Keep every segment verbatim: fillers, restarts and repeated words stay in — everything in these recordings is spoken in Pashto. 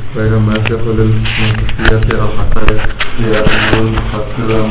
غير ما يدخل المنطقية أو حقائق هي أمور مقصرة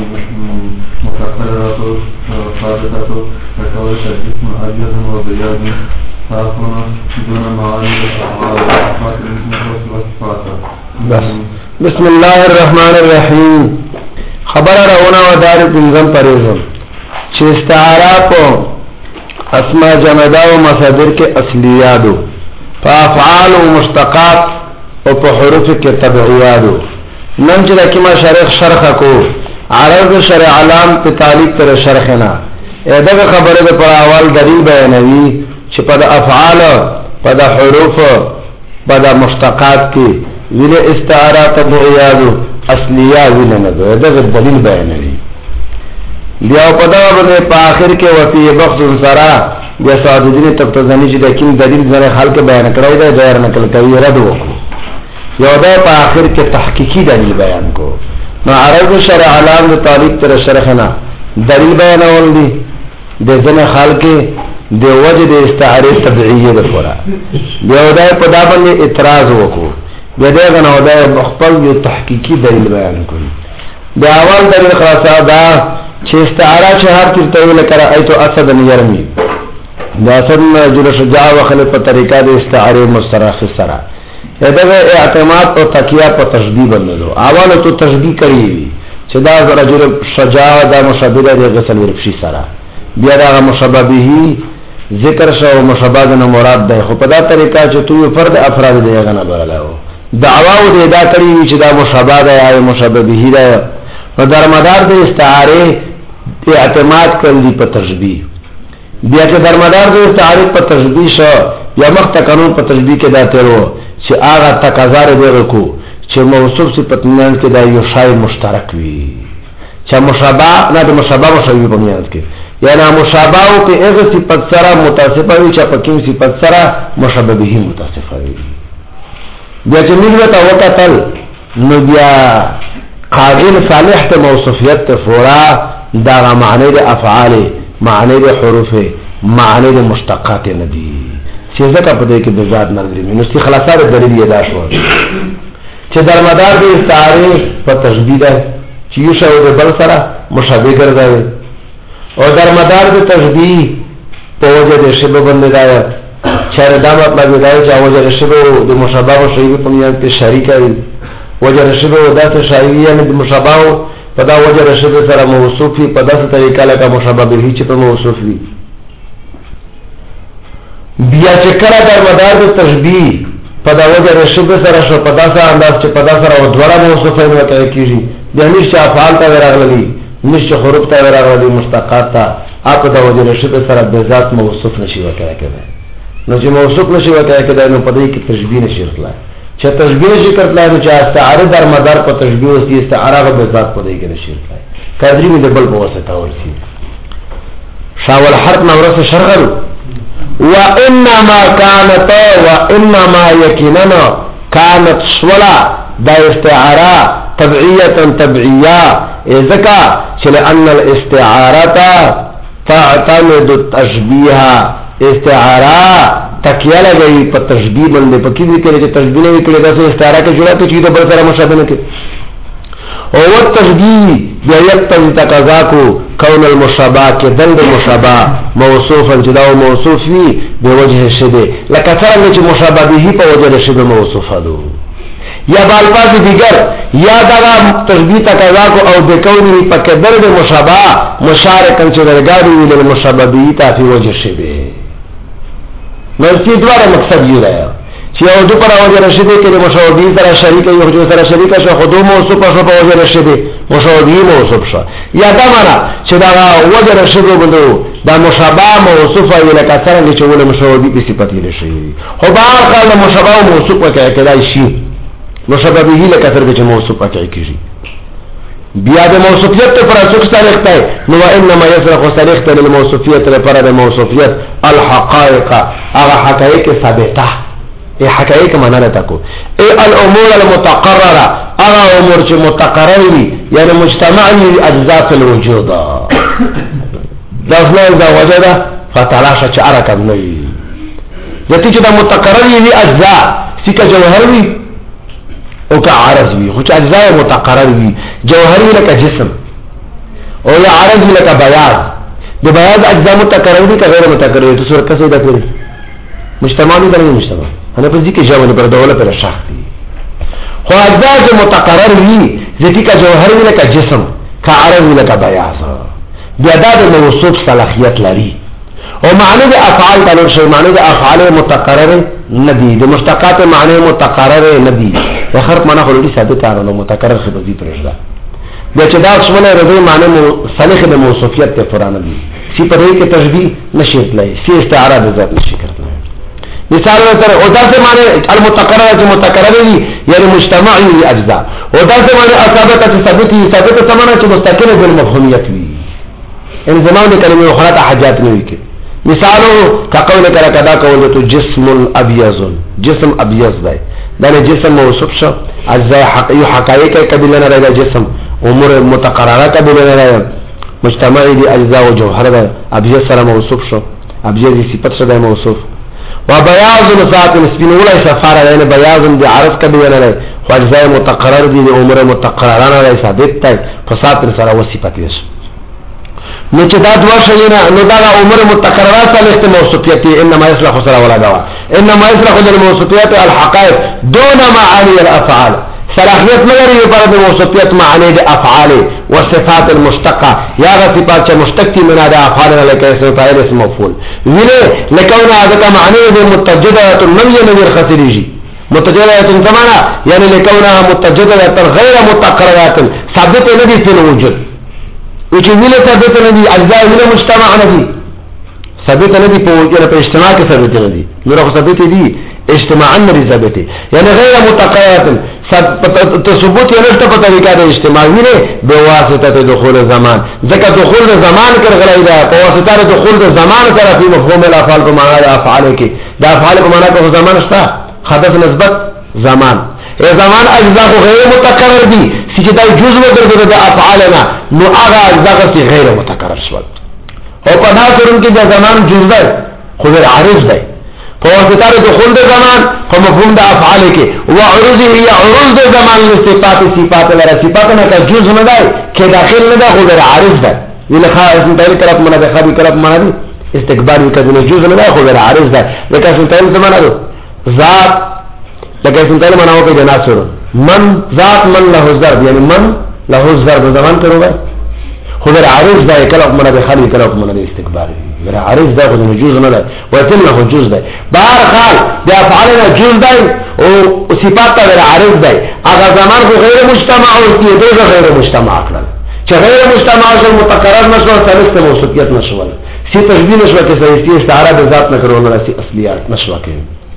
متقررة ثابتة كقولة الجسم أبيض وبياض صاف دون معاني الأفعال والصفات المثلة والصفات. بسم الله الرحمن الرحيم. خبر رونا و دار پنزم پریزم چه استعاره پا اسماء جمده و مصادر کے اصلیادو پا افعال و مشتقات و پا حروف کے تبعیادو نمچه دا کما شرخ شرخ کو عرض شرع علام پا تعلیق تر شرخنا ایدک خبر دا پر اول دلیل بیانوی چه پا دا افعال پا دا حروف پا دا مشتقات کی ویل استعاره تبعیادو اصلیه ویل ندو ایدک دلیل بیانوی بیا په دا باندې په اخر کې وفي بخص سرا بیا صادقین تبتزنی چې د کیم دلیل زره خلک بیان کړی دا غیر نقل کوي رد وکړو یو دا په اخر کې تحقیقی دلیل بیان کو نو عرض شرع علام د طالب تر شرحنا دلیل بیانول دي د ځنه خلک د وجه د استعاره طبيعيه لپاره بیا دا په دا باندې اعتراض وکړو بیا دا نه دا خپل د تحقیقی دلیل بیان کړي دا اول دلیل خاصه دا چې استعاره چې هر تیر تویل کرا ایتو اسد یرمی دا اسد رجل شجاع و خلق په طریقه د استعاره مسترخ سره دغه اعتماد او تکیه په تشبیه بندلو اول تو تشبیه کړی چې دا رجل شجاع دا مشابه د غسل ورفشي سره بیا دا مشابه به ذکر شو مشابه نه مراد ده خو په دا طریقه چې تو فرد افراد دی غنه برلاو دعوا و دا کړی چې دا مشابه ده یا مشابه به ده و در مدار د استعاره اعتماد کړل په تشبیه بیا چې در مدار د استعاره په تشبیه شو یا مخ قانون په تشبیه کې دا تیرو چې هغه تقاضا دی کو چې موصوف صفت میان کې دا یو شای مشترک وي چې مشابه نه د مشابه مشابه په میان کې یعنی مشابه او په هغه صفت سره متصفه وي چې په کوم صفت سره مشابه به متصفه وي بیا چې موږ ته وکتل نو بیا قابل صالح ته موصوفیت ته فورا دا معنی د افعال معنی د حروف معنی د مشتقات نه دي چې ځکه په دې کې د ذات نظر نو سی خلاصات دلیل یې دا شو چې در مدار د استعاره په تشبیه ده چې یو شی د بل سره مشابه ګرځي او در مدار د تشبیه په وجه د شبه باندې دا چې دا مطلب دی چې وجه د شبه د مشابه او شی په میان کې شریک وي وجه رشبه و داسه شایعی یعنی د مشابهو په دا وجه رشبه سره موصوف وي په داسه طریقه لکه مشابه به چې په موصوف وي بیا چې کله در مدار د تشبیه په دا وجه رشبه سره شو په داسه انداز چې په داسه سره دوړه موصوفه نه کوي کیږي بیا نشه افعال ته راغلي نشه حروف ته راغلي مشتقات ته اپ دا وجه رشبه سره به ذات موصوف نشي وکړي نو چې موصوف نشي وکړي نو په دې کې تشبیه نشي راغلی چې تشبیه ذکر کړل چې استعاره در مدار په تشبیه او استعاره به ذات په دې کې نشي کړای قدرې مې د بل په واسطه ورسي شاول حرف نورث شرغل وانما كانت وانما يكننا كانت ولا دا استعاره تبعيه تبعيه ذکا چې لان الاستعاره تعتمد التشبيه استعاره تکیه لګي په تشبیه باندې په کې دي چې تشبیه نه کړي دا څه استعاره کې جوړه ته چې د بل سره مشابه نه کوي او ور تشبیه بیا یقتضي تقاضا کو کون المشابه کې دند مشابه موصوفا جدا او موصوف وي به وجه شبه لکه څنګه چې مشابه به په وجه شبه موصوفه دو یا بالفاظ دیگر یا دا تشبیه تقاضا کو او د کونی په کې دند مشابه مشارکن چې درګاډي ویل مشابه به ته په وجه شبه نو سی دواره مقصد یو دی چې او د پر وجه رشیدې کې د مشابه سره شریک یو جو سره شریک شو خودو موصوف شو په وجه رشیدې مشابه موصوف شو یا دا معنا چې دا وجه رشیدې بندو دا مشابه موصوف وي لکه څنګه چې ول مشابه په صفت یې شي خو بار کله مشابه موصوف وکړي کله شي مشابه به لکه څنګه چې موصوف وکړي کیږي بیا د موصوفیت پر اساس تاریخ ته نو انما يسرق تاریخ ته د موصوفیت لپاره د موصوفیت الحقائق هغه حقایق ثابته ای حقایق معنا نه تکو ای الامور المتقرره هغه امور چې متقرر وي یعنی مجتمع وي اجزاء الوجود دا څنګه دا وجود فتلاش چې حرکت نه وي یتی چې دا متقرر وي اجزاء سکه جوهر وي او که عرض وی خو چې اجزاء متقرر وی جوهری لکه جسم او یا عرض وی لکه بیاض د بیاض اجزاء متقرر دي که غیر متقرر دي څه کسه ده پوری مجتمع نه درې مجتمع انا په ځکه جوړ پر دوله پر شاخ دي خو اجزاء متقرر وی ځکه که جوهری لکه جسم که عرض وی لکه بیاض بیا دا د موصوف صلاحیت لري او معنی د افعال تعالی شی معنی د افعال متقرر ندی د مشتقات معنی متقرر ندی د خرق معنا خو لري ثابت نه متقرر خو دې پرېږده بیا چې دا څونه رضی معنی صالح د موصوفیت ته قران دی سی په دې کې تشبیه نشي تلای سی استعاره د ذات نشي کړل مثال تر او دا څه معنی المتقرر چې متقرر دی یعنی مجتمعي اجزاء او دا څه معنی اثابت چې ثابتي ثابت څه معنی چې مستقل بالمفهومیت وي ان زمان کلمه اخرى حاجات نه وي مثالو كقول كذا كذا قول تو جسم ابيض جسم ابيض ده ده جسم موصوف شو اجزاء حقيقي حقائق قبيله نه ده جسم امور متقرره قبيله نه ده مجتمعي دي اجزاء وجوهر ده ابيض سره موصوف شو ابيض دي صفت سره موصوف وبياض ذات مسكين ولا سفاره يعني بياض دي عرض قبيله نه ده اجزاء متقرر دي امور متقرره نه ثابت ده فسات سره وصفت دي نو چې دا دوه شیونه نو دا امور متقررات صالح موصوفیت انما يصلح سره ولا دوا انما يصلح للموصوفيات الحقائق دون معاني الافعال صلاحیت لري پر د موصوفیت معانی د افعال او صفات المشتقه یا صفات چې مشتقي من د افعال لکه اسم فاعل اسم مفعول ویله لکونه هغه معنی د متجدده النوی نظر خطریږي متجدده زمانہ یعنی لکونه متجدده غیر متقررات ثابت نه دي په وجود وچه ویله ثابت ندی اجزاء ویله مجتمع ندی ثابت ندی په وجه په اجتماع کې ثابت ندی نور خو ثابت دي اجتماعا ندی ثابت یعنی غیر متقاعد ثبوت یې نشته په طریقه د اجتماع ویله به واسطه دخول زمان ځکه دخول زمان کې غلای دا په واسطه د دخول زمان سره په مفهوم الافعال په معنا د افعال کې د افعال په معنا کې زمان شته حدث نسبت زمان ای زمان اجزاء غیر متقرر دي چې دا جزء ورته د افعالنا نو هغه اجزاء چې غیر متقرر شول او په ناصرون کې د زمان جزء ده خو غیر عارض ده په واسطه د دخول د زمان په مفهوم د افعال کې او عروض هي عروض د زمان له صفات صفات لري صفات نه کا جزء نه ده کې داخل نه ده خو غیر عارض ده ولې خاص د طرف منه ده خبي طرف منه دي استکبار کله جزء نه ده خو غیر عارض ده لکه څنګه تل زمانه ده ذات لکه څنګه تل منه په ناصر من ذات من له ضرب یعنی من له ضرب زمان کړو خو در عارض ده کله منه ده خالي کله منه ده استکبار در عارض ده خو جزء نه ده وتل له جزء ده بهر حال د افعالنا جزء ده او صفات در عارض ده هغه زمان خو غیر مجتمع او دغه غیر مجتمع کړل چې غیر مجتمع او متقرر نشو ثالث موصوفیت نشو سی تشبیه نشو کې سې استعاره د ذات نه کړو نه سی اصليات نشو کې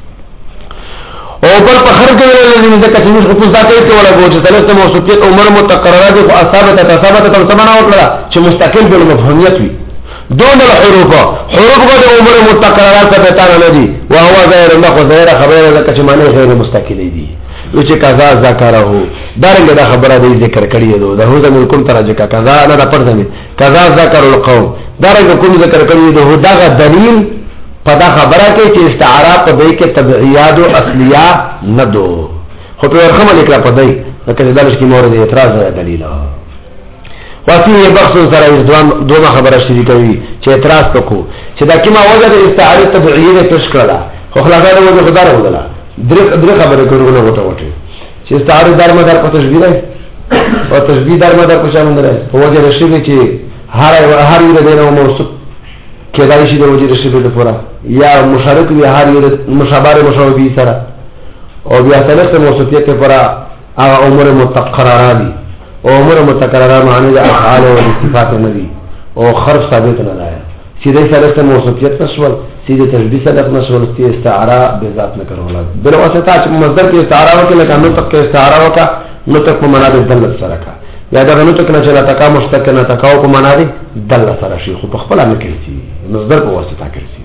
او پر پخر کې ولې د کثیر خصوص ذاتي کې ولا بوج ثلاث موصوفیت عمر متقررات او اثابت تصابت تم سمنا وکړه چې مستقل بل مفهومیت وي دون الحروف حروف د عمر متقررات په تانه ندي او هو غیر نه خو غیر خبره ده چې معنی غیر مستقل دي چې کذا ذکره درنګ دا خبره دې ذکر کړی دی دا هو زمو کوم ترجه کذا نه دا پر ځنه کذا ذکر القوم درنګ کوم ذکر کړی دی دا دلیل پدا خبره کې چې استعاره په دې کې تبعیات او اصليه نه دو خو په ورخمه لیکل په دې لکه دا چې مورد اعتراض دلیل وفيه بخص سره دوه دوه خبره شریکوي چې اعتراض وکړو چې دا کیما وجه د استعاره تبعیه پیش کړه خو خلاصه دا وجه خدای راوړله درې درې خبره کوي نو وټه وټه چې استعاره دار مدار په تشبیه ده او تشبیه دار مدار په شامل ده په وجه رشي چې هر هر یو دینه موصوف کېدای شي د وجه رشي په پورا یا مشارک وی هر یو مشابه مشابه سره او بیا ثلاثه موصوفیت پر هغه امور متقرره دي او امور متقرره معنی د افعال او صفات نه دي او خرف ثابت نه ده سیده ثلاثه موصوفیت نشول سیده تشبیه صدق نشول تی استعاره به ذات نه کړول بل واسطه چې مصدر کې استعاره وکړي لکه نو تک کې استعاره وکړه نو تک په معنا د دلت سره کا یا دا نو تک نه چې لا تکا مشتق نه تکاو په معنا د دلت سره شي خو په خپل نه کوي مصدر په واسطه کوي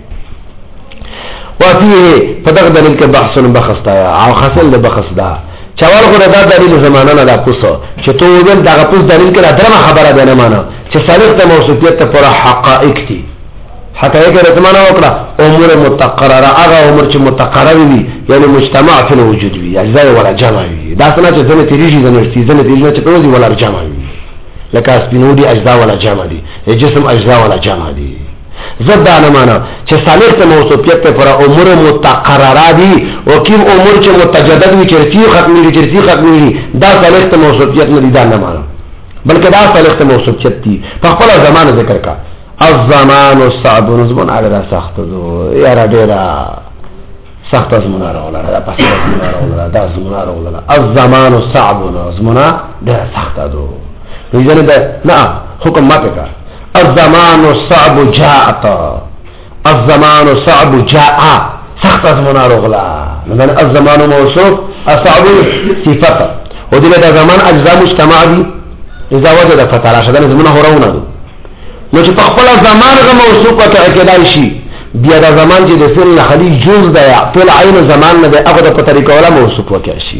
وفيه فدغ دلیل کې بحث بحث تا او حاصل د بحث دا چوال خو دا دلیل زمانہ نه دا پوسو چې تو ول دا پوس دلیل کې درمه خبره ده نه معنا چې صالح د موصوفیت پر حقائق دي حقایق رتمانه وکړه امور متقرره هغه امور چې متقرر وي یعنی مجتمع فی الوجود وي اجزاء ولا جمع وي دا څنګه چې ځنه تیریږي ځنه ځنه تیریږي چې په ولا جمع وي لکه سپینودي اجزاء ولا جمع دي جسم اجزاء ولا جمع دي زد نه معنا چې صالح ته موصوفیت پر امور متقرره دي او کوم امور چې متجدد وي چې ختمي دي چې ختمي دي دا صالح ته موصوفیت نه دي دا نه معنا بلکې دا صالح ته موصوفیت دي په خپل زمانه ذکر کا الزمان الصعب نزمن على سخت دو یا را ډیرا سخت زمونه راولا دا پس زمونه راولا دا زمونه راولا الزمان الصعب نزمنا ډیرا سخت دو یعنی دا نه حکم ما پکا الزمان الصعب جاءت الزمان الصعب جاء سخت زمونه راولا لمن الزمان موصوف الصعب صفته ودله دا زمان اجزاء مجتمع دي اذا وجد فتره شدن زمونه هورونه دو نو چې په خپل زمان غو موصوف ته اکدای شي بیا دا زمان چې د فعل خلی جز ده یا فعل عین زمان نه ده هغه په طریقه ولا موصوف وکړي شي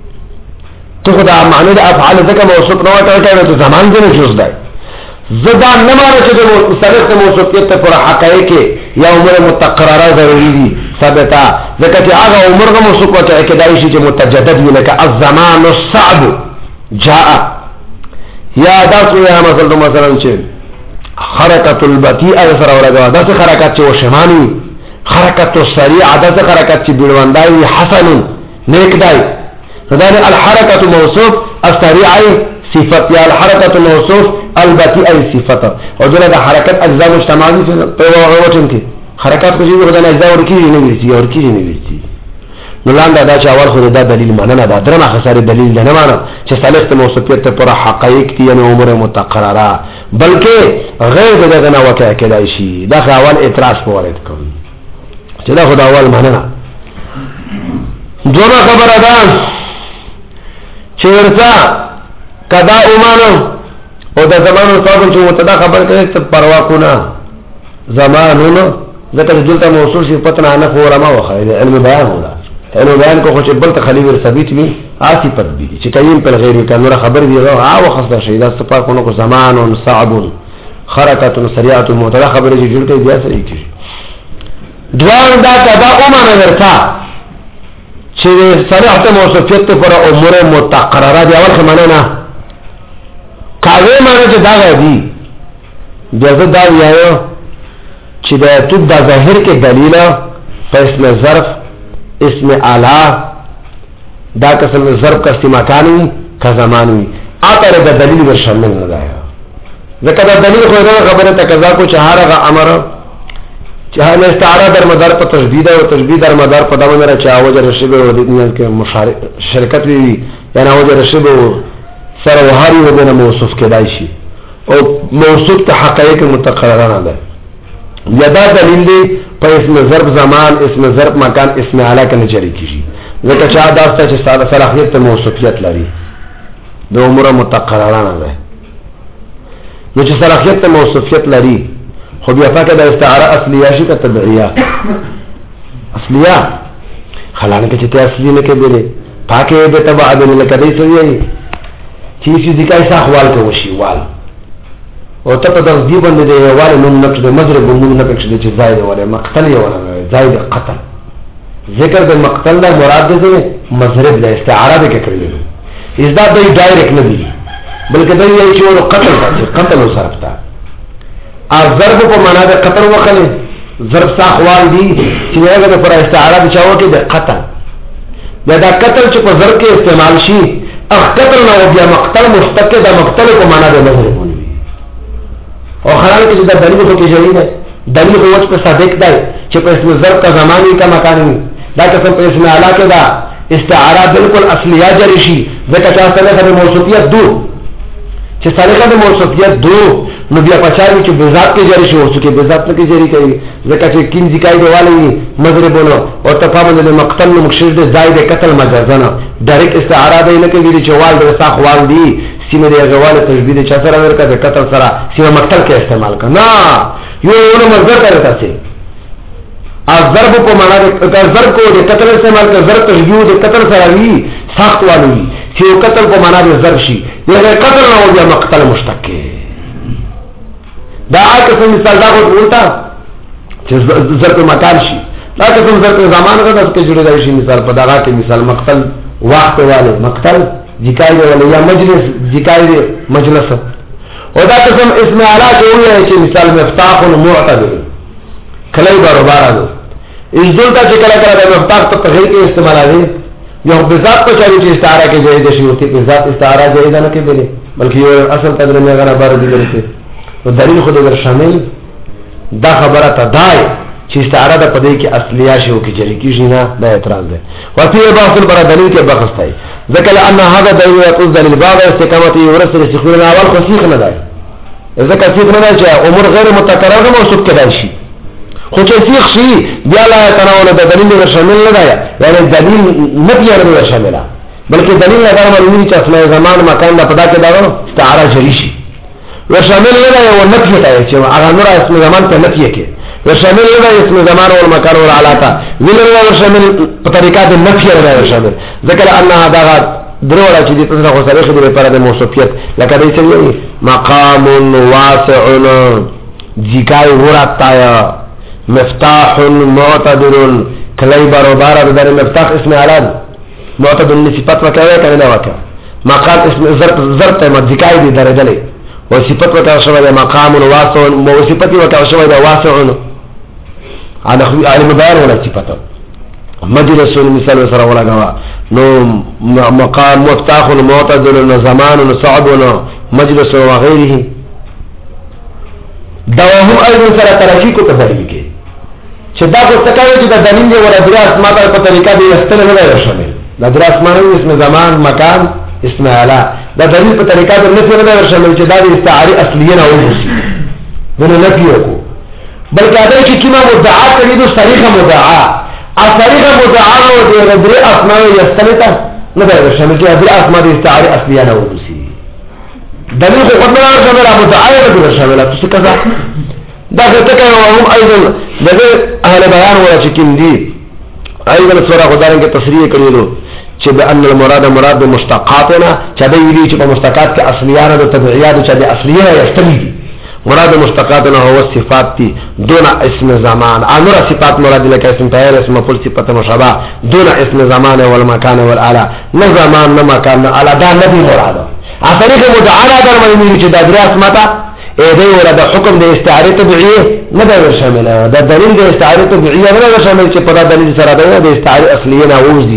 ته دا معنی د افعال ذکر موصوف نه وټاکي ته زمان دې جز ده زدا نه معنی چې د مصرف موصوفیت ته پر حقایق یا امور متقرره ضروري دي ثابته ځکه چې هغه امور غو موصوف ته اکدای شي چې متجدد وي لکه الزمان الصعب جاء یا دا یا مثلا مثلا چې حرکت البطیء سره ورغوا دا څه حرکت چې وشماني حرکت السریع دا څه حرکت چې بیلوندای حسن نیک دی دا الحرکت موصوف السریع صفت یا الحرکت موصوف البطیء صفت او دا حرکت اجزاء مجتمعي په وروچن کې حرکت کو چې دا اجزاء ورکی نه ویږي ورکی نه ویږي نو لاندې دا چې اول خو دا دلیل معنی دا درنه خساره دلیل نه معنی چې صالح ته موصوفیت پر حقایق دي یعنی امور متقرره بلکې غیر دغه نه واقع کېدای شي دا اول اعتراض پورې کوي چې دا خدای اول معنی نه دوه خبره ده چې ورته کدا اومانو او د زمانو صاحب چې متدا خبر کوي ته پروا کو نه زمانونو ذکر دلته موصول صفت نه نه فورما وخه علم بیان ولا علم بیان کو خو چې بل ته خلیل ثابت وي آسی پد دي چې کایم پر غیر کانو خبر دی او وخص شي دا صفه کو نو زمان صعب حرکت سریعه متدا خبر چې جوړ کوي بیا سره کیږي دوان دا کدا اومانه ورتا چې صالح موصوفیت پر امور متقرره دی اول خمنه نه کاوه معنی چې دا غدي بیا دا ویاو چې دا تو د ظاهر کې دلیل په اسم ظرف اسم اعلی دا قسم ظرف کا استمکانی کا زمانی اثر د دلیل ور شامل نه دی ځکه دا دلیل خو دا خبره تقاضا کو چهارغه امر چهاله استعاره در مدار په تشدید او تشدید در مدار په دمه را چاوجه رشبه او د دنیا کې مشارک شرکت وی یعنی اوجه رشبه سره وهاري ودنه موصوف کېدای شي او موصوف ته حقایق متقرره نه ده یدا دلیل دی په اسم ضرب زمان اسم ضرب مکان اسم اعلی کنه جری کیږي ځکه چې دا ست چې ساده صلاحیت ته موصوفیت لري د امور متقرره نه ده نو چې صلاحیت ته موصوفیت لري خو بیا فقط د استعاره اصليه شي که تبعیه اصليه خلانه کې چې ته اصلي نه کې بیره پاکه به تبع د لکه دې سوي چې چې ذکر احوال کې وشي وال او ته په دې باندې دی وال نو نقش د مضرب نو نقش د چې زائد ولا مقتل ولا زائد قتل ذکر د مقتل نه مراد دې مضرب د استعاره به کړی دی ازدا د ډایرکټ نه دی بلکې دا یو چې قتل دی قتل صرف تا ا ضرب په معنا د قتل وکړي ضرب ساخوال دی چې هغه پر استعاره د چاو کې د قتل دا د قتل چې په ضرب کې استعمال شي اخ قتل نو بیا مقتل مشتق د مقتل په معنا د مضرب او خلال کې دا دلیل کو کې جوړی دی دلیل هو چې په صادق دی چې په اسم ضرب کا زمانی کا مکانی دا قسم په اسم اعلی کې دا استعاره بالکل اصلیه جری شي ځکه چې اصله د موصوفیت دو چې صالحه د موصوفیت دو نو بیا پچاوي چې بذات کې جری شي او چې بذات کې جری کوي ځکه چې کین ذکای دی والی مضربونو او تفاهم د مقتل نو مخشد زائد قتل مجازنا ډایرکټ استعاره دی نه کوي چې وال د ساخوال دی سیمه دی غواله تشبیه چا سره ورکړه د قتل سره سیمه مقتل کې استعمال کنا یو نو مصدر کرتا سي ا ضرب په معنا د ضرب کو د قتل استعمال کا ضرب تشبیه د قتل سره وی سخت والی چې قتل په معنا د ضرب شي یعنی قتل نو بیا مقتل مشتق دا آکه مثال دا کو ولتا چې ظرف مکان شي دا کوم ظرف زمان غدا کې جوړېدای شي مثال په دغه کې مثال مقتل وخت والے مقتل ذکر والے یا مجلس ذکر مجلس او دا قسم اسم اعلی کې وایي چې مثال مفتاح معتدل کله برابر ده اس دلته چې کله کله د مفتاح په تغیر کې استعمالوي یو بذات په چاري چې استعاره کې جوړې شي او په ذات استعاره جوړې نه کې بلې بلکې یو اصل قدر نه غره بار دي ورته نو دلیل خو دې شامل دا خبره ته دای چې استعاره د پدې کې اصليه شی او کې جری کې شي نه دا اعتراض ده وفي بحث پر دلیل کې بحث دی ذکر ان هذا دلیل يقول دلیل باب استقامت ورسل استخبار الاول خو سیخ نه دی ذکر سیخ نه دی چې امور غیر متکرره موصوف کړي شي خو چې سیخ شي بیا لا تناول د دلیل شامل نه دی یعنی دلیل نه دی شامل بلکې دلیل نه معلومي چې اسماء زمان مکان د پدا کې دا استعاره جری شي وشامل نه دی او نفي ته چې هغه نور اسم زمان ته نفي کې وشامل نه دی اسم زمان او مکان او علاقه ویل نه وشامل په طریقه د نفي نه وشامل ذکر ان هذا دروړه چې د تاسو خو سره خبره لپاره د موصوفیت لکه دې څنګه مقام واسع ذکای وراتایا مفتاح معتدل کلی برابر د مفتاح اسم اعلان معتدل صفات وکړه کنه دا وکړه مقام اسم ظرف ظرف ته ذکای دي درجه له او صفات وکړه شوی مقام واسع او صفات وکړه شوی واسع انا خو علم بیان ولا صفات مجلس مثال سره ولا نو مقام مفتاح معتدل زمان صعب مجلس وغيره دواهم ايضا سره ترقی کو تفریق کې چې دا کو تکایو چې د دلیل دی ور درې اسماء په طریقه دی استل نه دی شامل د درې اسماء اسم زمان مکان اسم اعلی د دلیل په طریقه د نفي نه دی شامل چې دا د استعاره اصليه نه وځي ونه نفي وکړو بلکې دا چې کیما مدعا کړي د صریح مدعا اصریح مدعا او د درې اسماء یستلته نه دی شامل چې درې اسماء د استعاره اصليه نه وځي دلیل خو قدر شامل مدعا نه شامل تاسو کذا دا څه هم ايضا دغه اهل بیان ولا چې کوم دي ايضا سورہ خدای کې تصریح کړی دي چې بان المراد مراد مشتقاتنا چې د ویلي چې په مشتقات کې اصليانه د تبعيات چې د اصليه یستمي مراد مشتقاتنا هو صفات دي دون اسم زمان امر صفات مراد لك اسم فاعل اسم مفعول صفه مشابه دون اسم زمان والمكان والاله نه زمان نه مکان نه اله دا نه مراد اصلي مدعا در باندې چې د درې اسماء اې دی ور د حکم د استعاره طبيعيه نه ده شامل ده دلیل د استعاره طبيعيه نه ده شامل چې په دلیل سره ده د استعاره اصليه نه وځي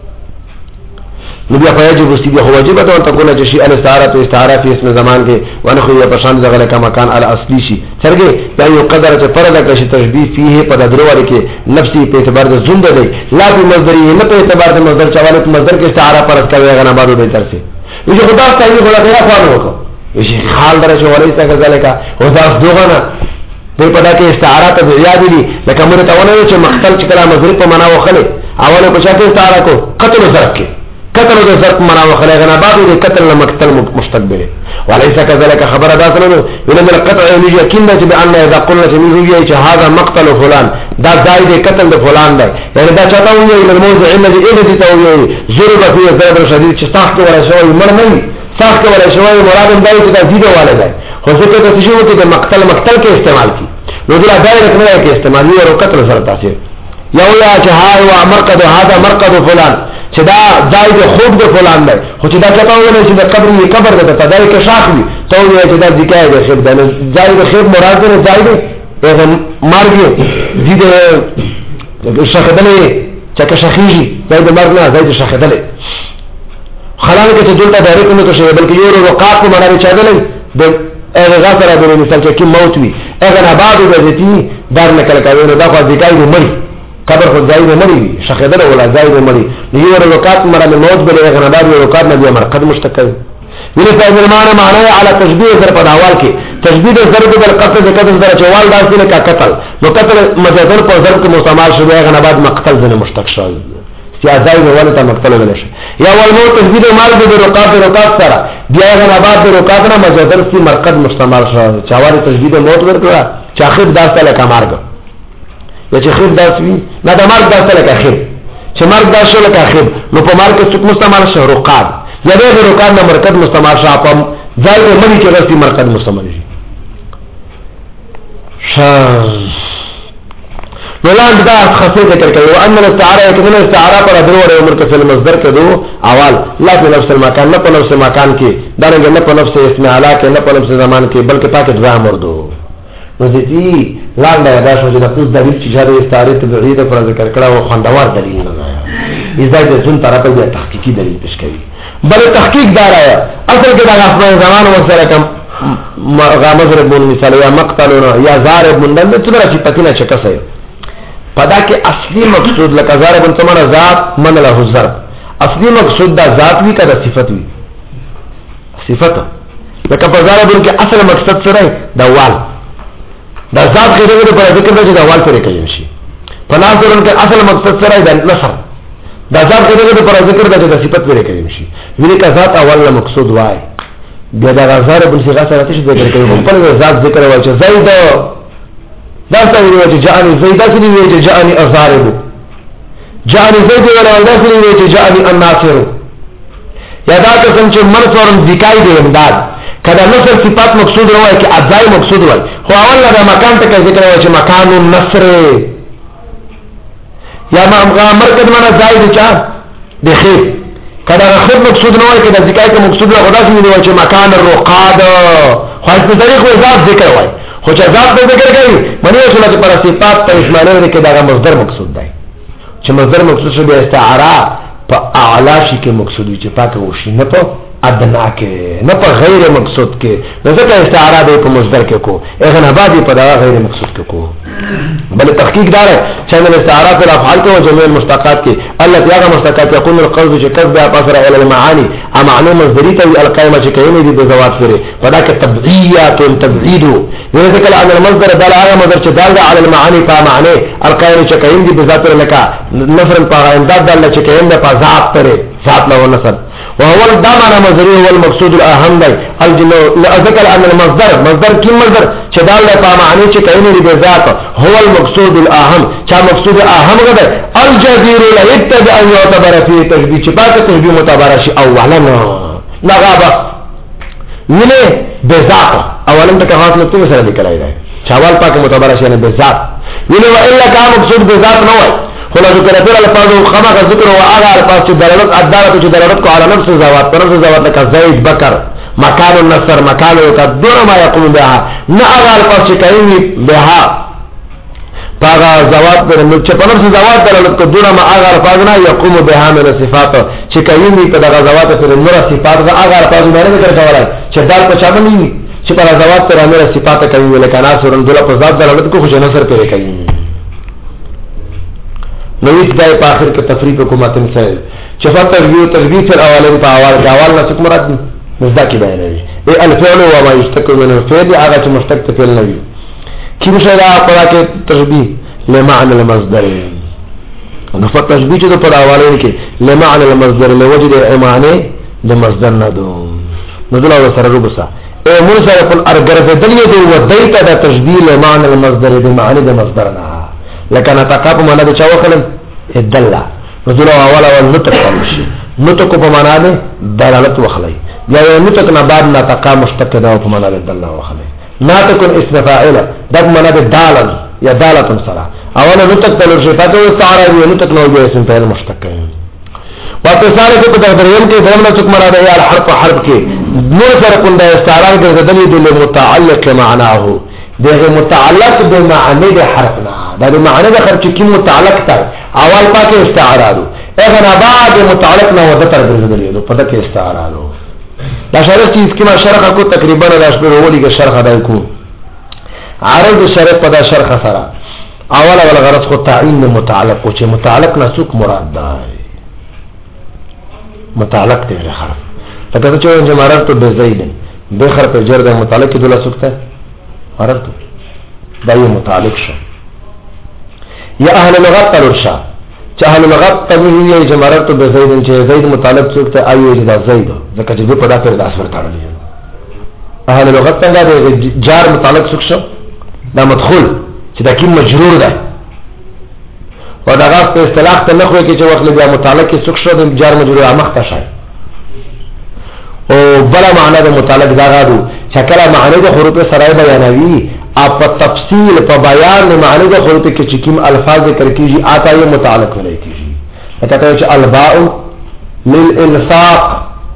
نو بیا فواجب واجب هو واجب ته تكون شيء الاستعاره استعاره في اسم زمان کې وانه خو په شان دغه کا مکان الاصلي شي څنګه دا یو قدر چې فرض کړي تشبيه فيه په درو ور کې نفسي په اعتبار د زنده دی لا په مصدر نه په اعتبار د مصدر چواله مصدر کې استعاره فرض کوي غنا بعدو به تر سي یو خدا تعالی خدا غیا خوانه وکړه وشي حال درجه وليس كذلك وذاك دوغنا په پدا کې استعاره ته یاد دي لکه موږ ته ونه چې مقتل چې کلام ظرف په معنا وخله اوله په شکل استعاره کو قتل ظرف کې قتل ظرف په معنا وخله غنا بعد دې قتل مقتل مستقبل وليس كذلك خبر ذات له ولم القطع يقين بان اذا قلنا جميع چې هذا مقتل فلان دا زائد قتل د فلان دی یعنی دا چاته وایي د موضوع الذي اذا ته وایي ضرب فيه ضرب شديد چې تاسو ولا شوی مړ نه صاحب کے ولا شوی مراد اندای چې دا زیاده والے دی خو ځکه چې شی وته د مقتل مقتل کې استعمال کی نو دا ډایرکټ نه کې استعمال یو ورو قتل سره تاسو یو یا چې ها او مرقد هذا مرقد فلان چې دا زائد خوب د فلان دی خو چې دا چاته وایي چې د قبر یې قبر ده ته دای کې شاخ وي ته یې چې دا ذکر دی خیر دا زائد خیر مراد نه زائد هغه مرګ زیاده شخدلې چې شخیږي زائد مرګ نه زائد شخدلې خلانه کې چې دلته ډایرکټ نه کوي بلکې یو رقاق په معنا چې چادلې د هغه غسر د مثال چې کی موت وي هغه نه بعد د دې دار نه کله کوي نو دا خو ځکای دی مړی قبر خو ځای نه مړی شخیدل ولا ځای نه مړی یو رقاق معنا موت به هغه نه بعد یو رقاق نه دی مرقد مشتقل ویل په معنا معنی علی تشبیه در په احوال کې تشبیه ضرب بالقتل د قتل در چوال داسې نه کا قتل نو قتل مجازن په ضرب کې مستعمل شوی هغه نه بعد مقتل زنه مشتق شوی یا ځای ونه ته مقتل ولا شي یا والموت تجدید مال به رقاب رقاب سره بیا غنا بعد د رقاب نه مجازر کی مرقد مستعمل شو چاوار تجدید موت ورکړه چاخب داسته لکه مارګ یا چې خیر داس وی نه د مارګ داسته لکه خیر چې مارګ داسه لکه خیر نو په مارګ کې څوک مستعمل شو رقاب یا د رقاب نه مرقد مستعمل شو په ځای د مړي کې راسي مرقد مستعمل شي شاز ولان دا خاصه ذکر کوي وان الاستعاره کله استعاره پر ادرو او عمر کې فعل مصدر کې دو اول لا په نفس المکان نه په نفس مکان کې دا نه په نفس اسم اعلی کې نه په نفس زمان کې بلکې پاک دوا مردو نو دې لاندې دا شو چې د پوز دلیل چې جاره استعاره تبعید پر ذکر کړه او خوندور دلیل نه دی اذا د جن طرفه د تحقیقي دلیل پیش کوي بل تحقیق دار آیا اصل کې دا خپل زمان وسره کم غامزر بن مثال یا مقتلون یا ضارب من دل څومره چې پتینه چکسه پدا کې اصلي مقصود لکه ضارب من تمنا ذات من له ضرب اصلي مقصود دا ذات وی کده صفت وی صفت لکه په ضارب کې اصل مقصد سره دا وال دا ذات کې دغه په ذکر د وال پرې کوي شي په ناظرن کې اصل مقصد سره دا نصر دا ذات کې دغه په ذکر د صفت پرې کوي شي ویل کا ذات اول مقصود وای بیا دا غزار بن صيغه سره څه ذکر کوي په خپل ذات ذکر وایي چې زید دا څه ویل چې جاءني زید څه ویل چې جاءني ازارب جاءني زید ولا دا څه ویل چې جاءني الناصر یا دا څنګه چې مرفورم ذکای دی امداد کله نصر صفات مقصود وایي چې اجزای مقصود وایي خو اول دا مکان ته ذکر وایي چې مکان النصر یا ما مرکز معنا زائد چا بخیر کله خود مقصود نه وای کله ذکر کې مقصود له خدا څخه دی چې مکان الرقاد خو په طریق و ذات ذکر وای خو چې ذات به ذکر کوي منی اصله پر صفات ته اسمانه کې دا مصدر مقصود دی چې مصدر مقصود شو به استعاره په اعلی شي کې مقصود وي چې پاک وشي نه په ادنا کې نه په غیر مقصود کې نو ځکه استعاره به په مصدر کې کو اغه نه بعد په دا غیر مقصود کې کو بل تحقیق دار ہے چې د استعاره په افعال کې او جميع المشتقات کې الله تعالی مشتقات يكون القصد چې کسب اثر الى المعاني ا معنی مصدری ته القائمه چې کوي دي د زوات سره فدا کې تبعیات تبعید وذکر ان المصدر دل على مصدر چې دال على المعاني په معنی القائمه چې کوي دي د ذات لك نفر په امداد دل چې کوي د په ذات سره ذات له نسب وهو الضمان مصدري هو المقصود الاهم دی الجنو ذکر ان المصدر مصدر کی مصدر چې دال په معنی چې کوي دي د ذات هو المقصود الاهم چا مقصود اهم غده الجدير لا يتبع ان يعتبر فيه تشبيه چې پاک تشبيه معتبر شي اولا نغابه ویله بذات اولا ته خاص نقطه سره لیکلای دی چاوال پاک معتبر شي نه بذات ویله والا کا مقصود بذات نه وای خلا ذکر پر الفاظ خما ذکر او اغه الفاظ چې دلالت اداره چې دلالت کو علی نفس ذوات پر نفس ذوات لك زید بکر مکان النصر مکان تدور ما يقوم بها نه اغه الفاظ چې کوي بها پاغا زوات پر چې په نفس زوات دلالت کو دونه ما اغه الفاظ نه يقوم بها من صفات چې کوي په دغه زوات پر نور صفات هغه الفاظ نه ذکر کولای چې دال په چا باندې چې په زوات پر نور صفات کوي لکه ناصر دله په ذات دلالت کو خو نصر پر کوي نو یک دای په اخر کې تفریق حکومت انسان چې فقط یو تربیت الاول په اول اول نه څوک مراد مصداق بیانوي ای الفعل و ما یشتق من الفعل هغه چې مشتق فعل نه وي کیو شرع په کې تشبیه لمعنى المصدر نو فقط تشبیه چې په اول کې لمعنى المصدر لوجد ایمانه د مصدر نه دو نو دلته سره ربسا ای موسی په ارګرځ دلیه دی و دایته د تشبیه لمعنى المصدر د معنی د مصدر نه لکه نتقا په معنا د چا وکړل الدل نزول اول اول نطق شي نطق په معنا د دلالت وخلای یا نطق نه بعد نتقا مشتق ده په معنا د دل وخلای ناطق اسم فاعل د معنا د دالن یا دالت سره اول نطق تل شي فاتو استعاره وي نطق نو به اسم فاعل مشتق کوي واتصال کې په دریم کې دغه نطق مراد یا حرف حرف کې نور سره کوم د استعاره د دلیل د متعلق معناه دغه متعلق د معنی د حرف نه دا د معنی د خرچ کی متعلق تا اول پاکه استعاره دو اغه نه بعد متعلق نه وده تر ګرځیدلی په دغه استعاره دو دا شرح چې اسکما شرح کو تقریبا د اشبر ولی کې شرح دای کو عرض شرح په دا شرح سره اول اول غرض خو تعین متعلق او چې متعلق نه څوک مراد ده متعلق ته حرف لکه چې جمعرت به زید به حرف جر د متعلق کې دله څوک ته عرفت دا یو متعلق شو یا اهل لغت تلرشا چې اهل لغت تبوی یې جمرت به زید چې زید متعلق څوک ته ایو چې دا زید ځکه چې په دا پر داس ورتاړل اهل لغت څنګه د جار متعلق څوک شو دا مدخول چې دا کی مجرور ده او دا غاښ په اصطلاح ته نه خوي کې چې وخت له متعلق څوک شو د جار مجرور امخته شي او بلا معنی د متعلق دا غاړو شکل معنی د حروف سره بیانوي اپ تفصیل په بیان معنی د حروف کې چې کوم الفاظ ذکر کیږي آتا یې متعلق ولای کیږي لکه چې الباء للالصاق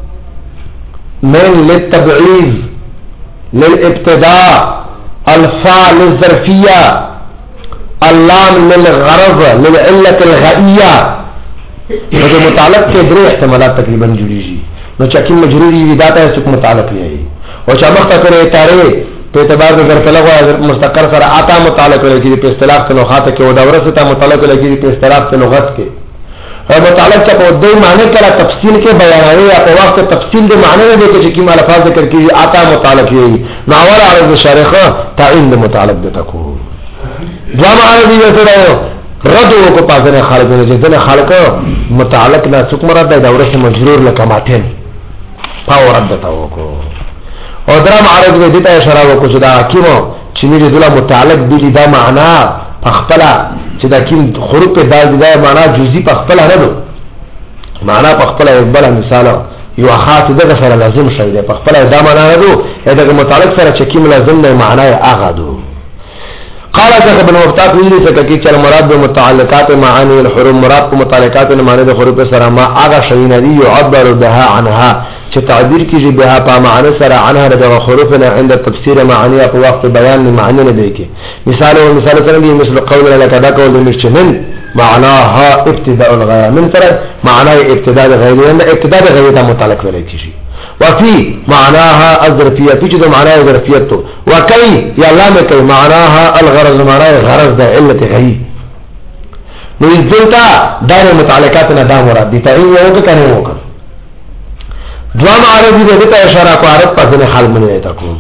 من للتبعيض للابتداء الفاء للظرفيه اللام للغرض للعله الغائيه نو متعلق کې درې احتمالات تقریبا جوړیږي نو چې کوم مجروري وي دا ته څه متعلق نه وي او چې مخته کړي تاره په اعتبار د ظرف لغو مستقر سره آتا متعلق لګي په اصطلاح ته لغات کې او دا ورسته متعلق لګي په اصطلاح ته لغت کې او متعلق ته په دوی معنی کله تفصیل کې بیانوي یا په وخت تفصیل د معنی نه دي چې کوم الفاظ ذکر کیږي آتا متعلق وي نو اور عرض شارخه تعین د متعلق د تکو جامع عربی ته رد کو پاسنه خالق نه چې دغه خالق متعلق نه څوک مراد د ورسته مجرور لکه ماتن پاو رد تا وکړو او درام عرض دې ته اشاره وکړو چې دا کیمو چې نه دله متعلق دي دا معنا پخپلا چې دا کیم حروف په دال دا معنا جزئی پخپلا نه دو معنا پخپلا یو بل مثال یو خاص دغه سره لازم شي دا پخپلا دا معنا نه دو دا متعلق سره چې کیم لازم نه معنا یې اغه دو قال شيخ ابن مفتاح ویلي چې کی چې مراد به متعلقات معانی الحروف مراد په متعلقات معانی د حروف سره ما اغه شي نه دی يعبر بها عنها چې تعبیر کیږي بها په معانی سره عنها د حروف نه عند تفسیر معانی په وخت بیان معانی نه دی کې مثال او مثال څنګه مثل قول لك دا قول من معناها ابتداء الغايه من سره معنى ابتداء الغايه ان ابتداء الغايه ته متعلق ویل کیږي وفي معناها الظرفيه في جزء معناها ظرفيه وكي يا لام كي معناها الغرض معناها غرض ده علة غي نو ذلتا دار متعلقاتنا دا مراد دي تعین یو کنه یو کنه دوام عربی دې ته اشاره کو عرب پسنه حال منه تا کو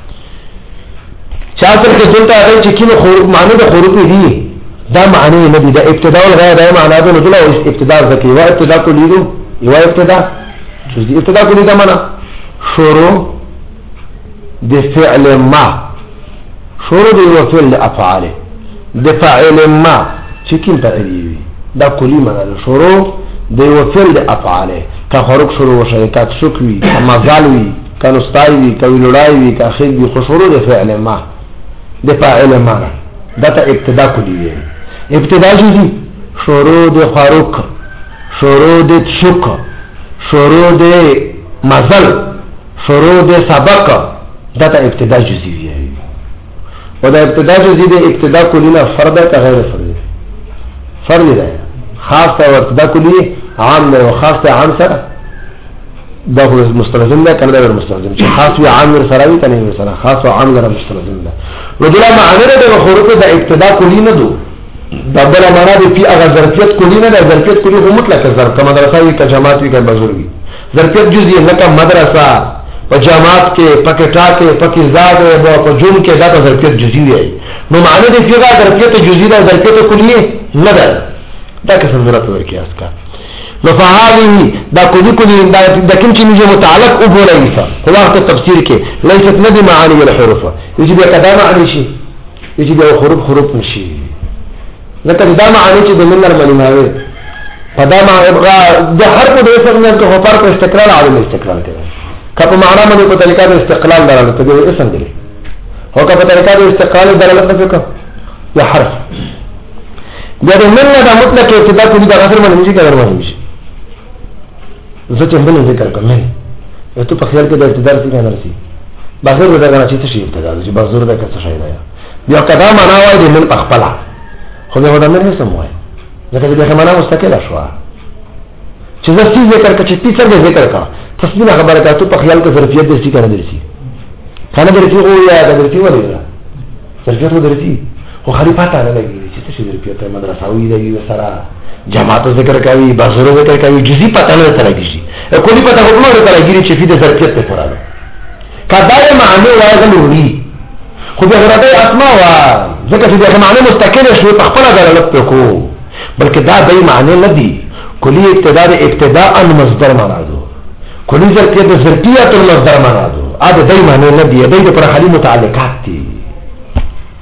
شاطر کې ذلتا دې چې کینه حروف معنی د حروف دي دا معنی نه دي دا ابتداء الغايه دا معنی ده نو ابتداء ذکی و ابتداء کلیدو و ابتداء جزئی ابتداء کلی دا معنا شروع د فعل ما شروع د یو فعل افعال د فاعل ما چې کوم تعریف دا کلی معنا ده شروع د یو فعل د افعال کا خروج شروع وشي کا شکوي ما زالوي کا نستایوي کا ویلړایوي کا خېږي خو شروع د فعل ما د فاعل ما دا ته ابتداء کلی دی ابتداء جزئی شروع د خروج شروع د شک شروع د مزل شروع د سبق دا ته ابتداء جزئی وي او دا ابتداء جزئی د ابتداء کلی نه فرد ته غیر فرد فرد دی خاص او ابتداء کلی عام نه او خاص ته عام سره دا خو مستلزم ده کنه دا مستلزم چې خاص وي عام سره وي کنه سره خاص او عام سره مستلزم ده وجلا معنی د حروف د ابتداء کلی نه دو دا بل معنا دی په هغه ظرفیت کلی نه ده ظرفیت کلی هم مطلق ظرف کما مدرسه وي که جماعت وي که بزرګي ظرفیت جزئی لکه مدرسه او جماعت کې پکټا کې پکې زاد او په جون کې دا ظرفیت جزئی دی نو معنی دی چې دا ظرفیت جزئی ده ظرفیت کلی نه ده دا څه ضرورت ورکی اسکا نو فهذه دا کلی کلی دا کوم چې موږ متعلق او بولای ښه په وخت تفسیر کې ليست ندي معاني الحروف يجب يقدام عن شيء يجب حروف حروف نشي لکه دا معنی چې د منر ملماوي فدا ما د حرف د اسم نه کو فرق استقلال عدم استقلال کوي کله معنا باندې په طریقه د استقلال دلاله ته دی اسم دی هو کله په طریقه د استقلال دلاله ته کو یا حرف دا د من نه مطلق ابتدا کوي دا غفر باندې چې کار وایي زه چې بل ذکر کوم نو ته په خیال کې د ابتدا څخه نه رسي بازار دا غواړي چې څه ابتدا چې بازار دا څه شي دی بیا کدا معنا وایي د من خپل خو دا ودانه نه سموي ځکه چې معنا مستقله شو چې زه څه ذکر کړم چې څه ذکر کړم تصدیق خبره کاته په خیال کې ظرفیت دې څه کنه درسي کنه درسي او یا درسي ولا ظرفیت و درسي خو خلیفہ ته نه لګي چې څه ظرفیت مدرسه وي دی سره جماعت ذکر کوي بازار ذکر کوي جزئی پته نه سره کیږي کلی پته کومه سره لګي چې فيه ظرفیت ته پراله کدا معنی راغلي خو به غرض اسماء وا ځکه چې دا معنی مستقله شو په خپل دلالت کو بلکې دا دای معنی نه دی کلی ابتداء ابتداء مصدر معنا ده کلی ظرفیت ظرفیت المصدر معنا ده اده دای معنی نه دی دای پر خلی متعلقات دي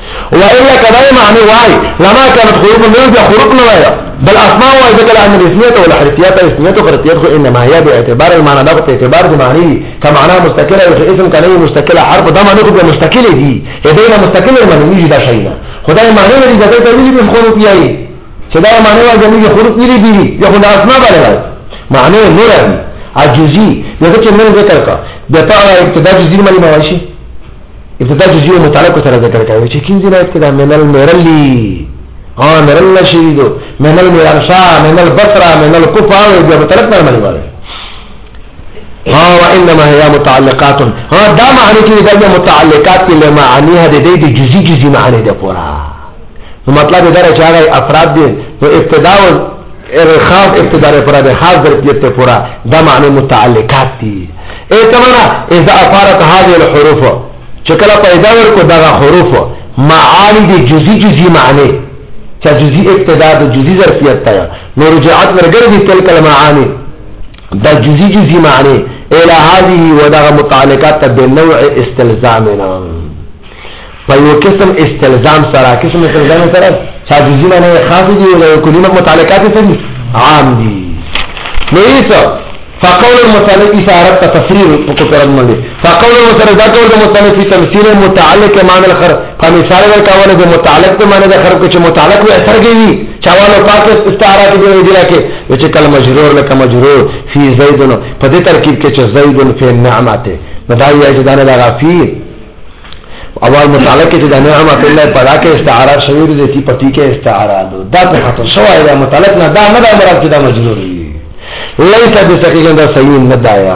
والا كذا معنى واي لما كانت حروف من حروف نوايا بل اسماء واي ذكر عن الاسميات والحرفيات الاسميات والحرفيات انما هي باعتبار المعنى ده باعتبار المعنى كمعنى مستقله اسم كان مستقله حرف ده معنى ده مستقله دي هدينا مستقله المعنى يجي ده شيء خدای معنی لري دا ته ویلي په خروف یې چې دا معنی واجب نه خروف لري دي یو خدای اسماء باندې معنی نور دی عجزي دغه چې موږ ذکر کا د تعالی ابتدا جزئی معنی ماشي ابتدا جزئی متعلق سره ذکر کوي چې کیندې نه ابتدا من المرلی ها مرل شهیدو من المرشا من البصره من الكوفه او د متعلق معنی وایي ها وانما هي متعلقات ها دا معنی کې د متعلقات له معانیه د دې د جزئی جزئی معنی ده پورا نو مطلب دا چې هغه افراد دي نو ابتدا او ارخاف ابتدا پر د خاص ظرفیت پورا دا معنی متعلقات دي ایتمنا اذا افارت هذه الحروف شکل پیدا ورکو دا حروف معانی د جزئی جزئی معنی چې جزئی ابتدا د جزئی ظرفیت ته نو رجعت ورګردي تلک المعانی دا جزئی جزئی معنی الى هذه ودا متعلقات بالنوع استلزامنا فيو قسم استلزام سره قسم استلزام سره چا جزئی معنی خاص دي او کلمه متعلقات سره عام دي نو فقول المصنف اشاره تفسير وقرن مله فقول المصنف دا قول المصنف في تفسير متعلق معنى الخر فمثال ورکاوله د متعلق په معنی د خر کو چې متعلق به اثر کوي چاوالو پاک استعاره دی دی لکه چې کله مجرور لکه مجرور فی زید په دې ترکیب کې چې زید فی النعمت بدایي اجدان لغا فی اول متعلق چې د نعمت الله په دغه استعاره شویر دي چې پټی کې استعاره دا په خاطر شوای دا متعلق نه دا نه مراد چې دا مجرور دی ليس بصحيح دا صحیح نه دایا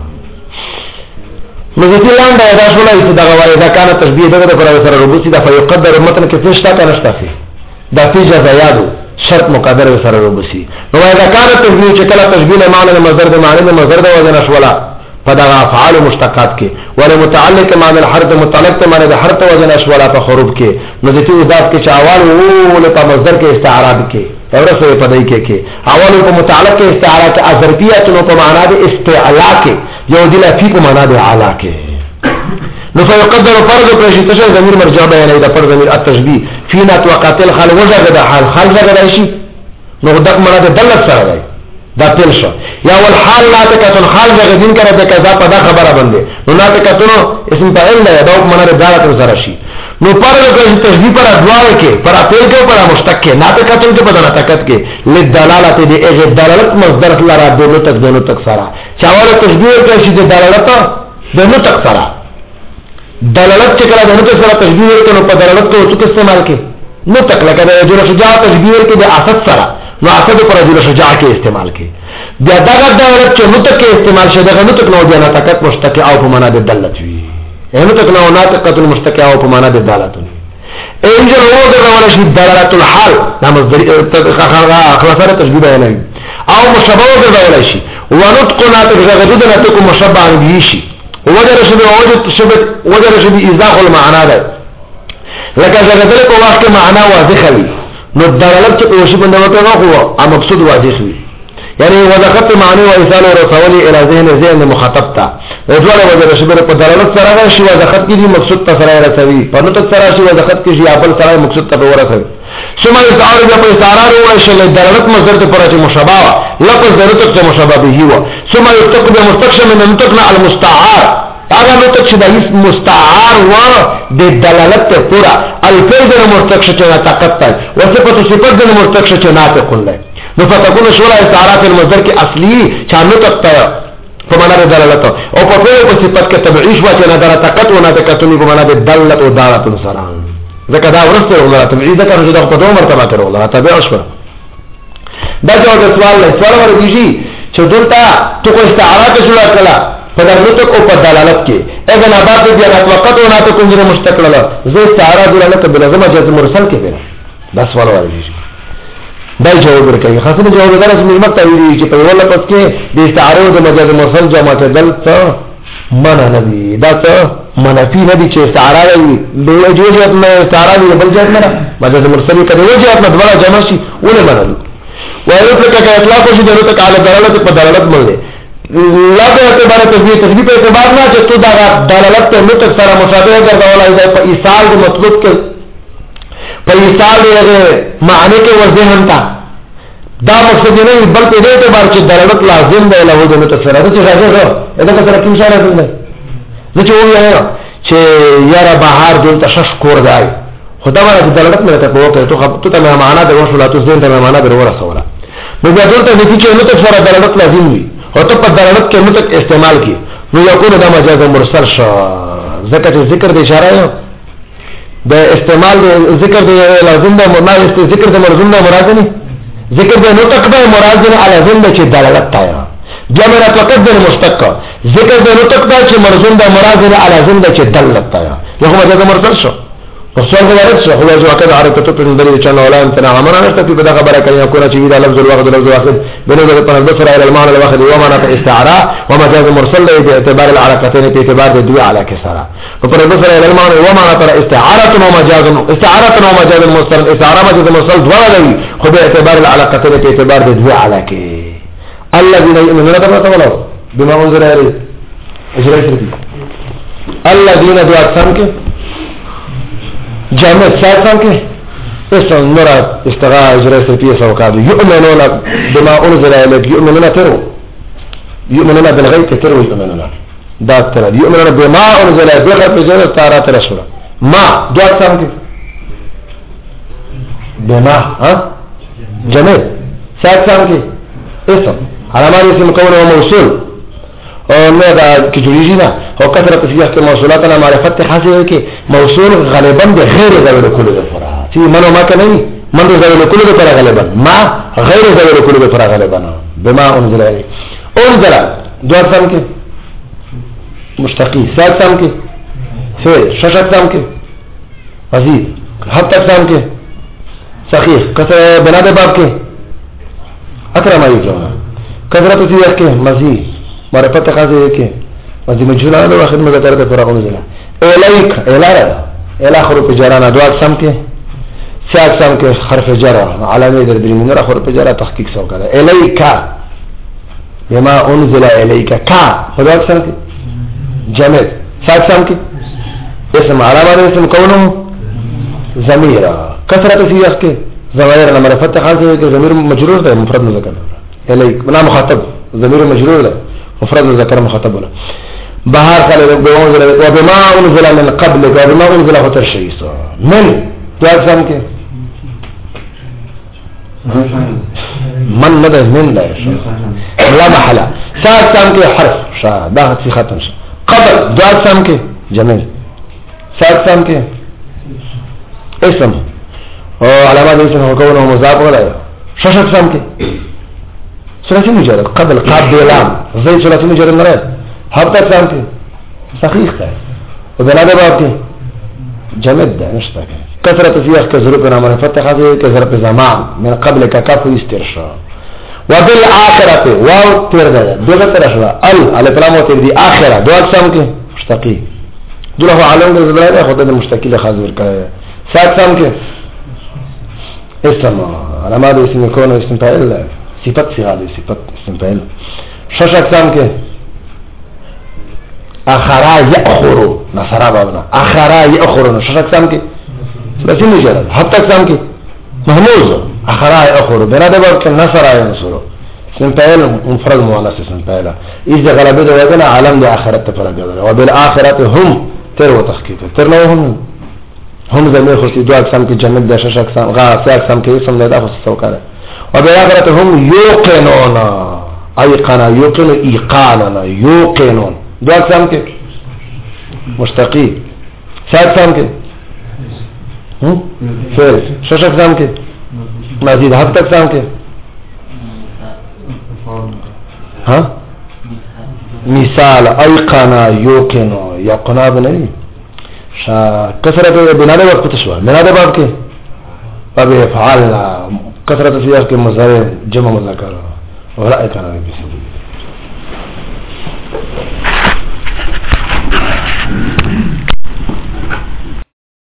مزتی لاندې دا شولای چې دا غواړي دا کانه تشبیه دغه پر سره ربوسی دا فیقدر متن کې فشتا کنه شتافي دا فیجا زیادو شرط مقدر سره ربوسی نو دا کانه تشبیه چې کله تشبیه معنی مصدر د معنی مصدر د وزن شولا فدا افعال مشتقات کې ولا متعلق معنی الحرف متعلق معنی د حرف وزن شولا په حروف کې مزتی اضافه کې چاوال او له مصدر کې استعاره کې اورسه په دای کې کې اول په متعلق کې استعاره کې ظرفیت نو په معنا د استعلا کې یو د لفظ په معنا د اعلا کې نو فيقدر فرض پرشي تشه ضمیر مرجع بیان دی فرض ضمیر التشبيه فينا توقاتل خال وجه د حال حال زګر شي نو دغه معنا د دلت سره دی دا تل شو یا ول حال لا تکتن حال زګر دین کړه د کذا په دا خبره باندې نو لا تکتن اسم فاعل دی دا په معنا د دالت سره شي نو پر د تشبیه پر ادوار کې پر اپیل کې پر مشتق کې ناتکتن کې بدل ناتکت کې لدلالت دې اجه دلالت مصدر لرا دونو تک دونو تک سره چاوله تشبیه کې شي د دلالت دونو تک سره دلالت چې کله دونو تک سره تشبیه کې نو په دلالت کې څه استعمال کې نو تک لکه د جوړ شجاع تشبیه کې د اسد سره نو اسد پر جوړ شجاع کې استعمال کې بیا دغه دلالت چې نو تک کې استعمال شي دغه نو تک نو د ناتکت مشتق او په معنا د دلالت وي اینو تک نو ناتقه المشتقه او په معنا د دالت انجل هو د ولا شي دلالت الحال دا مصدر خلاصه تشبيه نه او مشابه د ولا شي ونطق ناتق غدد ناتق مشابه به شي وجر شبه وجد شبه وجر شبه ازاح المعنى ده لکه زګدل په واقع معنا واضح وي نو دلالت چې په شی باندې وته نو هو مقصود واضح وي یعنی وضاحت معنی و ایصال رسول الى ذهن ذهن مخاطب تا ادواره وجه شبر په دلالت سره شی وضاحت کی مقصود ته سره رسوي په نو ته سره شی وضاحت کی شی خپل سره مقصود ته ورسوي ثم استعاره په استعاره او شل دلالت مصدر ته پر مشابه لفظ ضرورت ته مشابه به هو ثم يستقبل مستقشم من منطقنا المستعار هذا نو ته د مستعار و د دلالت ته پورا الفرد المستقش ته طاقت ته وصفه صفات د مستقش ته ناطق کله نو فتكون شورا استعاره المصدر کې اصلي چانو تکتا په معنا د دلالت او په ټول په صفات کې تبعیش واچ نه در طاقت و نه تکتونی په معنا د دلالت او دالت سره ځکه دا ورسته ولا تبعیض ذکر چې د په دوه مرتبه کې ولا تبع شو دا جواب د سوال له سوال ورګی چې دلته تو کو استعاره کې شورا کلا په دلالت او په دلالت کې اذن اباد دي نه وقت او نه ته کوم مستقله زه استعاره دلالت بلزمه جزم مرسل کې ده دا سوال ورګی دا جواب ورکړي خاصه جواب درس ملمت ویلي چې په ولا پس کې د استعاره او د مجاز مرسل جمع تدل ته معنا نه دي دا ته منفي نه دي چې استعاره وي د وجهات نه استعاره وي بل ځای نه مجاز مرسل کړي وجهات نه دوه جمع شي ولې منل ويطلق كاطلاق شي ضرورت على دلالت په دلالت باندې لا به اعتبار تشبیه تشبیه په اعتبار نه چې تو دا دلالت ته نو تک سره مشابه ګرځولای دی په ایصال د مطلوب کې په ایصال یې معنی کې وذهن تا دا مقصد نه بل په دې اعتبار چې دلالت لازم دی له وجه متصل ده چې راځي دا څه سره کوم اشاره ده زه چې وایم چې یاره بهار دې تشش کور دی خدا باندې دلالت مې ته کوو ته ته ته معنا د وښه لا ته زين ته معنا د ورسوله نو بیا دلته دې چې نو ته سره دلالت لازم وي او ته په دلالت کې نو ته استعمال کی نو یکون دا مجاز مرسل شو ذکر ذکر د اشاره د استعمال ذکر د لازم د مراد ذکر د مرزوم د مراد نه ذکر د نو تک د مراد نه علی ذم چې دلالت تایا جمع تقدم مشتق ذکر د نو تک چې مرزوم د مراد نه علی ذم چې دلالت تایا یو مجاز مرسل شو وصول ذلك شو هو جو كذا عرفت تطلع دليل كان ولا انت نعم انا نستفي بدا خبر كان يكون شيء لفظ الواحد لفظ واحد بنظر البصر الى المعنى الواحد ومعنى استعاره ومجاز مرسل باعتبار العلاقتين باعتبار الدواء على كسرى فالبصر الى المعنى ومعنى استعاره ومجاز استعاره ومجاز مرسل استعاره مجاز مرسل دواء خو باعتبار العلاقتين باعتبار الدواء على كي الذين يؤمنون بما انزل اليه اجري الذين دعاء سمك جامع ساتم کې اسم مراد استغاء اجراء سپیه سوکادو یؤمنون بما انزل اليك یؤمنون ترو یؤمنون بالغیب ترو یؤمنون دا تر یؤمنون بما انزل اليك بغیر تارات رسول ما دو اقسام کې بما ها جامع ساتم کې اسم علامات اسم مكون وموصول او نو دا کی جوړیږي نه او کثرت فیه کې موصولاتنا معرفت حاصل کې موصول غالبا د غیر ذوی الکل لپاره چې منو ما کنه من ذوی الکل لپاره غالبا ما غیر ذوی الکل لپاره غالبا بما انزل الیک انزل دوه سم کې مشتقی سات سم کې فعل ششت سم کې مزید حتی سم کې صحیح کثر بنا د باب کې اکرم ایو کثرت فیه کې مزید معرفت خاصه کې مزي مجهول له واخر مګه تر ته فراغ نه زلا الیک الاره الى حرف جرانه دوا سم کې سیاق سم کې حرف جر علامه در درې منره حرف جر تحقیق سو کړه الیک بما انزل الیک کا دوا سم کې جمع سیاق سم کې اسم علامه اسم کونه ضمیر کثرت سیاق کې ضمیر معرفت خاصه کې ضمیر مجرور ده مفرد مذکر الیک بنا مخاطب ضمیر مجرور ده مفرد ذکر مخاطب له بهار قال بما وبما انزل من قبل وبما انزل فتر شيء من تاسم کې من مدى من لا لا محله تاسم کې حرف شا ده في ختم شا قبل تاسم کې جميل تاسم کې اسم او علامات اسم هو كونه مضاف ولا شاشة سم کې ثلاثي مجرد قبل قاب بلام زي ثلاثي مجرد مراد حتى سامتي صحيح ده وبلا ده باب جمد ده نشتا كثرة فيها كذرب نعمل فتح هذه كذرب زمان من قبل ككاف يسترشا وبالآخرة واو ترده دوغة ترشوا ال على كلام وتردي آخرة دو أقسام كي مشتقي دوله عالم ده زبرا خود ده مشتقي لخاذ وركا سات سام كي اسم على ما ده اسم يكون اسم فاعل صفت صيغه صفت اسم فاعل شش اقسام کې اخرا ياخر نصرا بابنا اخرا ياخر شش اقسام کې ثلاثي مجرد حتى اقسام کې محموز اخرا ياخر بنا د باب کې نصرا ينصر اسم فاعل مفرد مؤنث اسم فاعل اذا غلبه ده وزن عالم د اخرت فرق ده وبالاخره هم تر وتحقيق تر نو هم هم زمير خو دو اقسام کې جنت د شش اقسام غا اقسام کې اسم ده خو څه وکړه وبالآخرة هم يوقنون أيقنا يوقن إيقانا يوقنون دو أقسام كي مشتقي سات أقسام كي فعل شش أقسام كي مزيد هفت أقسام كي ها مثال أيقنا يوقن يقنا بني شا كثرة بنادى وقت تشوى بنادى باب كي أبي فعلنا كثرة فيها كمزارع جمع مذكر ورأي كان بسم